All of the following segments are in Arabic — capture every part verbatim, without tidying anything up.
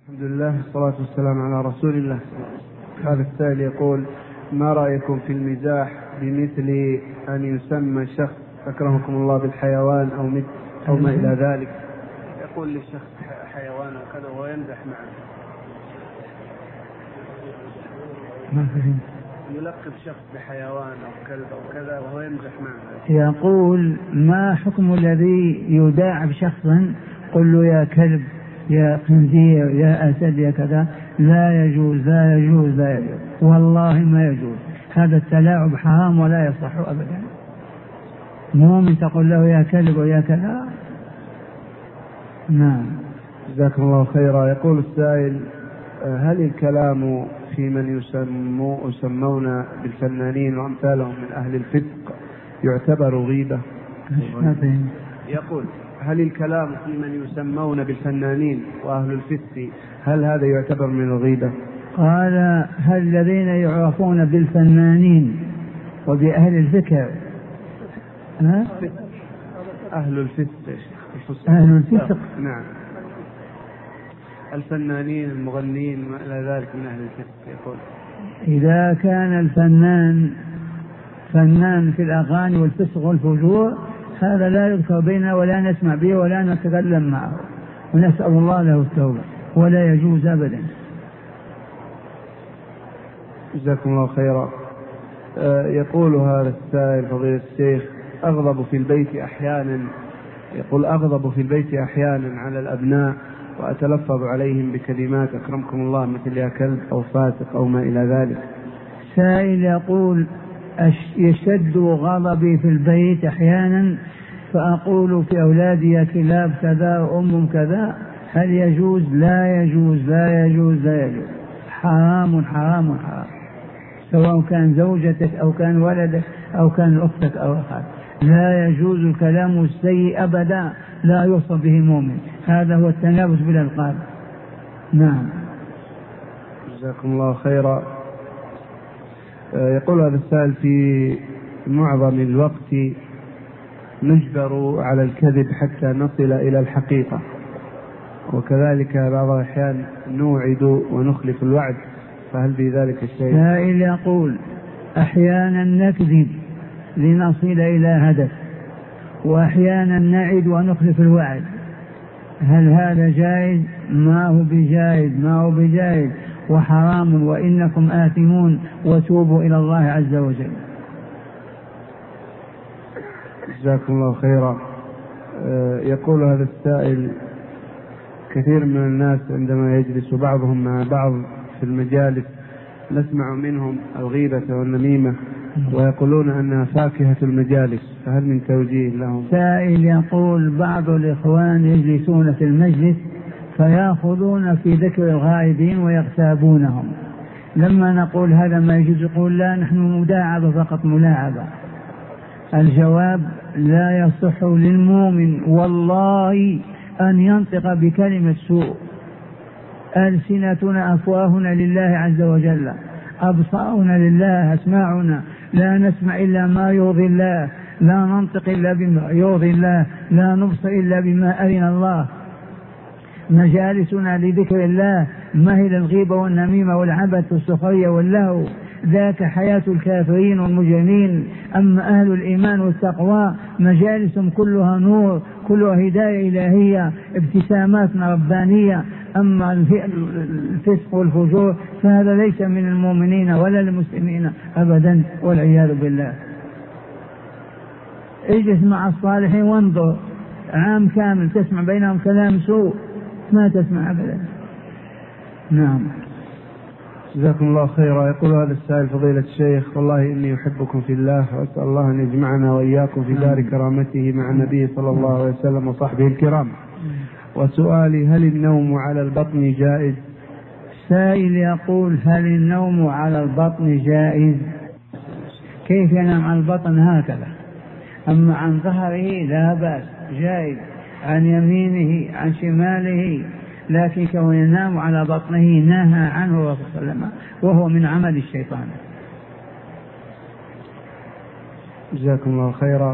الحمد لله والصلاة والسلام على رسول الله. هذا السائل يقول: ما رأيكم في المزاح بمثل أن يسمى الشخص أكرمكم الله بالحيوان أو مثل أو ما إلى ذلك؟ يقول للشخص حيوان وكذا وهو يمزح معه. ما فهمت. يلقب شخص بحيوان أو كلب أو كذا وهو يمزح معه. يقول: ما حكم الذي يداعب شخصا قل له يا كلب يا خنزير يا أسد يا كذا؟ لا يجوز لا يجوز لا يجوز والله ما يجوز. هذا التلاعب حرام ولا يصح أبدا. مؤمن تقول له يا كلب ويا كذا. نعم. جزاكم الله خيرا. يقول السائل: هل الكلام في من يسمو يسمون بالفنانين وأمثالهم من أهل الفسق يعتبر غيبة؟ يقول: هل الكلام في من يسمون بالفنانين وأهل الفسق هل هذا يعتبر من الغيبة؟ قال: هل الذين يعرفون بالفنانين وبأهل الفكر ها؟ أهل الفسق. أهل الفسق. نعم. الفنانين المغنين ما إلى ذلك من أهل الفسق. يقول: إذا كان الفنان فنان في الأغاني والفسق والفجور هذا لا يذكر بيننا ولا نسمع به ولا نتكلم معه، ونسأل الله له التوبة، ولا يجوز أبدا. جزاكم الله خيرا. يقول هذا السائل: فضيلة الشيخ، أغضب في البيت أحيانا يقول أغضب في البيت أحيانا على الأبناء وأتلفظ عليهم بكلمات أكرمكم الله مثل يا كلب أو فاسق أو ما إلى ذلك. سائل يقول: يشتد غضبي في البيت أحيانا فأقول في أولادي يا كلاب كذا وأم كذا، هل يجوز؟ لا يجوز لا يجوز لا يجوز. حرام حرام حرام، سواء كان زوجتك أو كان ولدك أو كان أختك أو أخاك. لا يجوز الكلام السيء أبدا، لا يوصف به مؤمن. هذا هو التنافس بالألقاب. نعم. جزاكم الله خيرا. يقول هذا السائل: في معظم الوقت نجبر على الكذب حتى نصل إلى الحقيقة، وكذلك بعض الأحيان نوعد ونخلف الوعد، فهل في ذلك الشيء؟ سائل يقول: أحيانا نكذب لنصل إلى هدف، وأحيانا نعد ونخلف الوعد، هل هذا جائز؟ ما هو بجائز ما هو بجائز وحرام، وإنكم آثمون وتوبوا إلى الله عز وجل. جزاكم الله خيرا. يقول هذا السائل: كثير من الناس عندما يجلس بعضهم مع بعض في المجالس نسمع منهم الغيبة والنميمة ويقولون أنها فاكهة المجالس، فهل من توجيه لهم؟ سائل يقول: بعض الإخوان يجلسون في المجلس فيأخذون في ذكر الغائبين ويغتابونهم، لما نقول هذا ما يجوز يقول: لا، نحن مداعبة فقط ملاعبة. الجواب: لا يصح للمؤمن والله أن ينطق بكلمة سوء. ألسنتنا أفواهنا لله عز وجل، أبصارنا لله، أسماعنا لا نسمع إلا ما يرضي الله، لا ننطق إلا بما يرضي الله، لا نبصر إلا بما أرنا الله. مجالسنا لذكر الله، ما هي الغيبة والنميمة والعبث والسخرية واللهو، ذاك حياة الكافرين والمجرمين. أما أهل الإيمان والتقوى مجالسهم كلها نور، كلها هداية إلهية، ابتسامات ربانية. أما الفسق والفجور فهذا ليس من المؤمنين ولا المسلمين أبدا، والعياذ بالله. اجلس مع الصالحين وانظر، عام كامل تسمع بينهم كلام سوء، ما تسمع أبدا. نعم. جزاكم الله خيرا. يقول هذا السائل: فضيلة الشيخ، والله إني أحبكم في الله وأسأل الله أن يجمعنا وإياكم في دار كرامته مع النبي صلى الله عليه وسلم وصحبه الكرام. وسؤالي: هل النوم على البطن جائز؟ سائل يقول: هل النوم على البطن جائز؟ كيف ينام على البطن هكذا؟ أما عن ظهره لا بأس، جائز، عن يمينه عن شماله، لكن كون ينام على بطنه نهى عنه الرسول صلى الله عليه وسلم، وهو من عمل الشيطان. جزاكم الله خيرا.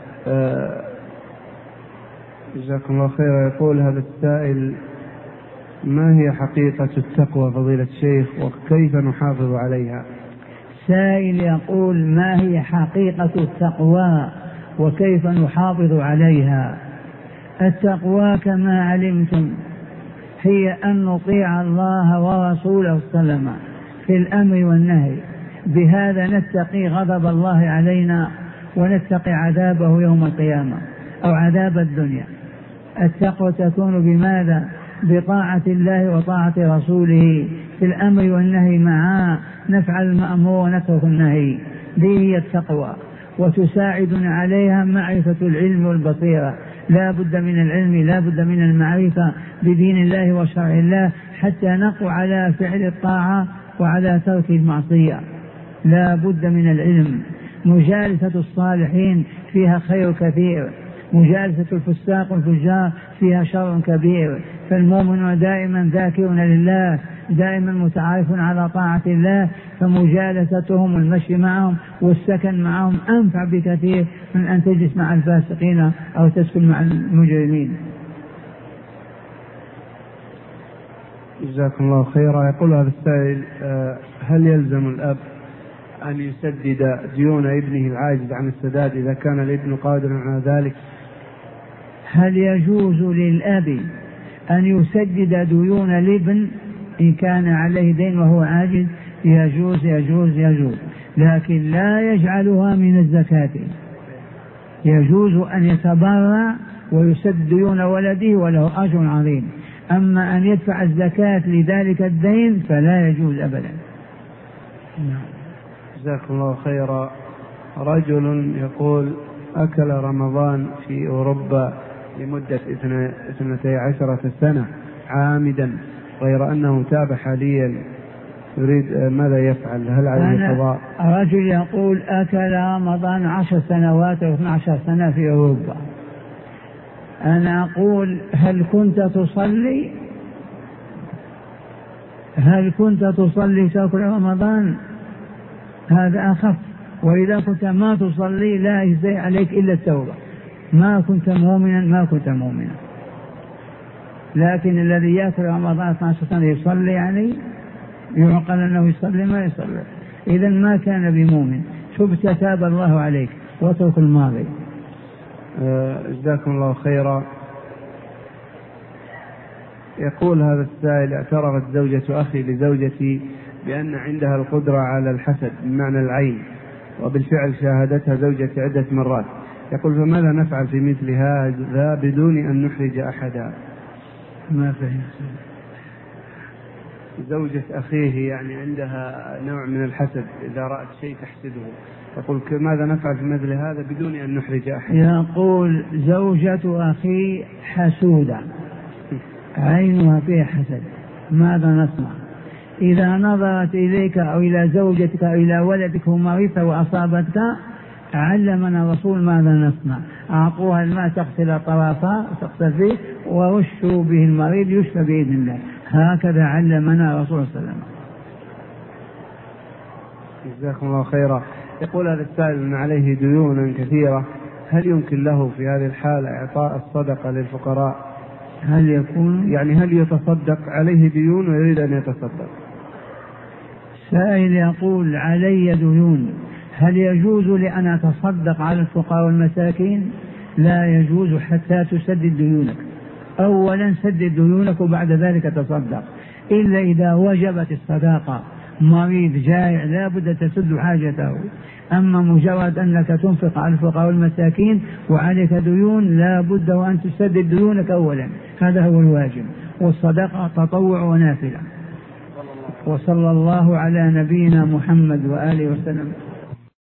جزاكم الله خيرا. يقول هذا السائل: ما هي حقيقة التقوى فضيلة الشيخ وكيف نحافظ عليها؟ سائل يقول ما هي حقيقة التقوى وكيف نحافظ عليها؟ التقوى كما علمتم هي أن نطيع الله ورسوله صلى الله عليه وسلم في الأمر والنهي، بهذا نتقي غضب الله علينا ونتقي عذابه يوم القيامة أو عذاب الدنيا. التقوى تكون بماذا؟ بطاعة الله وطاعة رسوله في الأمر والنهي معا، نفعل المأمور ونترك النهي، دي هي التقوى. وتساعدنا عليها معرفة العلم والبصيرة، لا بد من العلم، لا بد من المعرفة بدين الله وشرع الله حتى نقوى على فعل الطاعة وعلى ترك المعصية، لا بد من العلم. مجالسة الصالحين فيها خير كثير، مجالسة الفساق والفجار فيها شر كبير. فالمؤمن دائما ذاكر لله، دائما متعارف على طاعة الله، فمجالستهم والمشي معهم والسكن معهم أنفع بكثير من أن تجلس مع الفاسقين أو تسكن مع المجرمين. جزاكم الله خيرا. يقول هذا السائل هل يلزم الأب أن يسدد ديون ابنه العاجز عن السداد إذا كان الابن قادرا على ذلك؟ هل يجوز للأب أن يسدد ديون الابن إن كان عليه دين وهو عاجز؟ يجوز يجوز يجوز، لكن لا يجعلها من الزكاة. يجوز أن يتبرع ويسدد ديون ولده وله أجر عظيم، أما أن يدفع الزكاة لذلك الدين فلا يجوز أبدا. جزاكم الله خيرا. رجل يقول أكل رمضان في أوروبا لمدة اثنتي عشرة سنة عامدا غير أنه تاب حاليا، يريد ماذا يفعل؟ هل عليه قضاء؟ رجل يقول أكل رمضان عشر سنوات أو اثنتي عشرة سنة في أوروبا. أنا أقول هل كنت تصلي؟ هل كنت تصلي تأكل رمضان؟ هذا أخف. وإذا كنت ما تصلي لا يجزي عليك إلا التوبة، ما كنت مؤمنا ما كنت مؤمنا. لكن الذي يأكل رمضان اثنتي عشرة سنة يصلي، يعني يعقل أنه يصلي ما يصلي، إذا ما كان بمؤمن. تبت تاب الله عليك واترك الماضي. جزاكم الله خيرا. يقول هذا السائل اعترفت زوجة أخي لزوجتي بأن عندها القدرة على الحسد بمعنى العين، وبالفعل شاهدتها زوجتي عدة مرات. يقول فماذا نفعل في مثل هذا بدون أن نحرج أحدا؟ ما فهمت. زوجة أخيه يعني عندها نوع من الحسد، إذا رأت شيء تحسده، يقول ماذا نفعل في مثل هذا بدون أن نحرج أحدا؟ يقول زوجة أخي حسودة عينها فيها حسد، ماذا نصنع؟ إذا نظرت إليك أو إلى زوجتك أو إلى ولدك ومرضت وأصابتك علمنا الرسول ماذا نصنع. أعطوها الماء تغسل طرفها تغسل فيه ورشوا به المريض يشفى بإذن الله، هكذا علمنا الرسول صلى الله عليه وسلم. جزاكم الله خيرا. يقول هذا السائل أن عليه ديونا كثيرة، هل يمكن له في هذه الحالة إعطاء الصدقة للفقراء؟ هل يكون يعني هل يتصدق؟ عليه ديون ويريد أن يتصدق. سائل يقول علي ديون، هل يجوز لأن أتصدق على الفقراء والمساكين؟ لا يجوز حتى تسدد ديونك. أولا سدد ديونك وبعد ذلك تصدق، إلا إذا وجبت الصداقة، مريض جائع لا بد تسد حاجته. أما مجرد أنك تنفق على الفقراء والمساكين وعليك ديون لا بد وأن تسدد ديونك أولا، هذا هو الواجب، والصدقة تطوع ونافلة. وصلى الله على نبينا محمد وآله وسلم.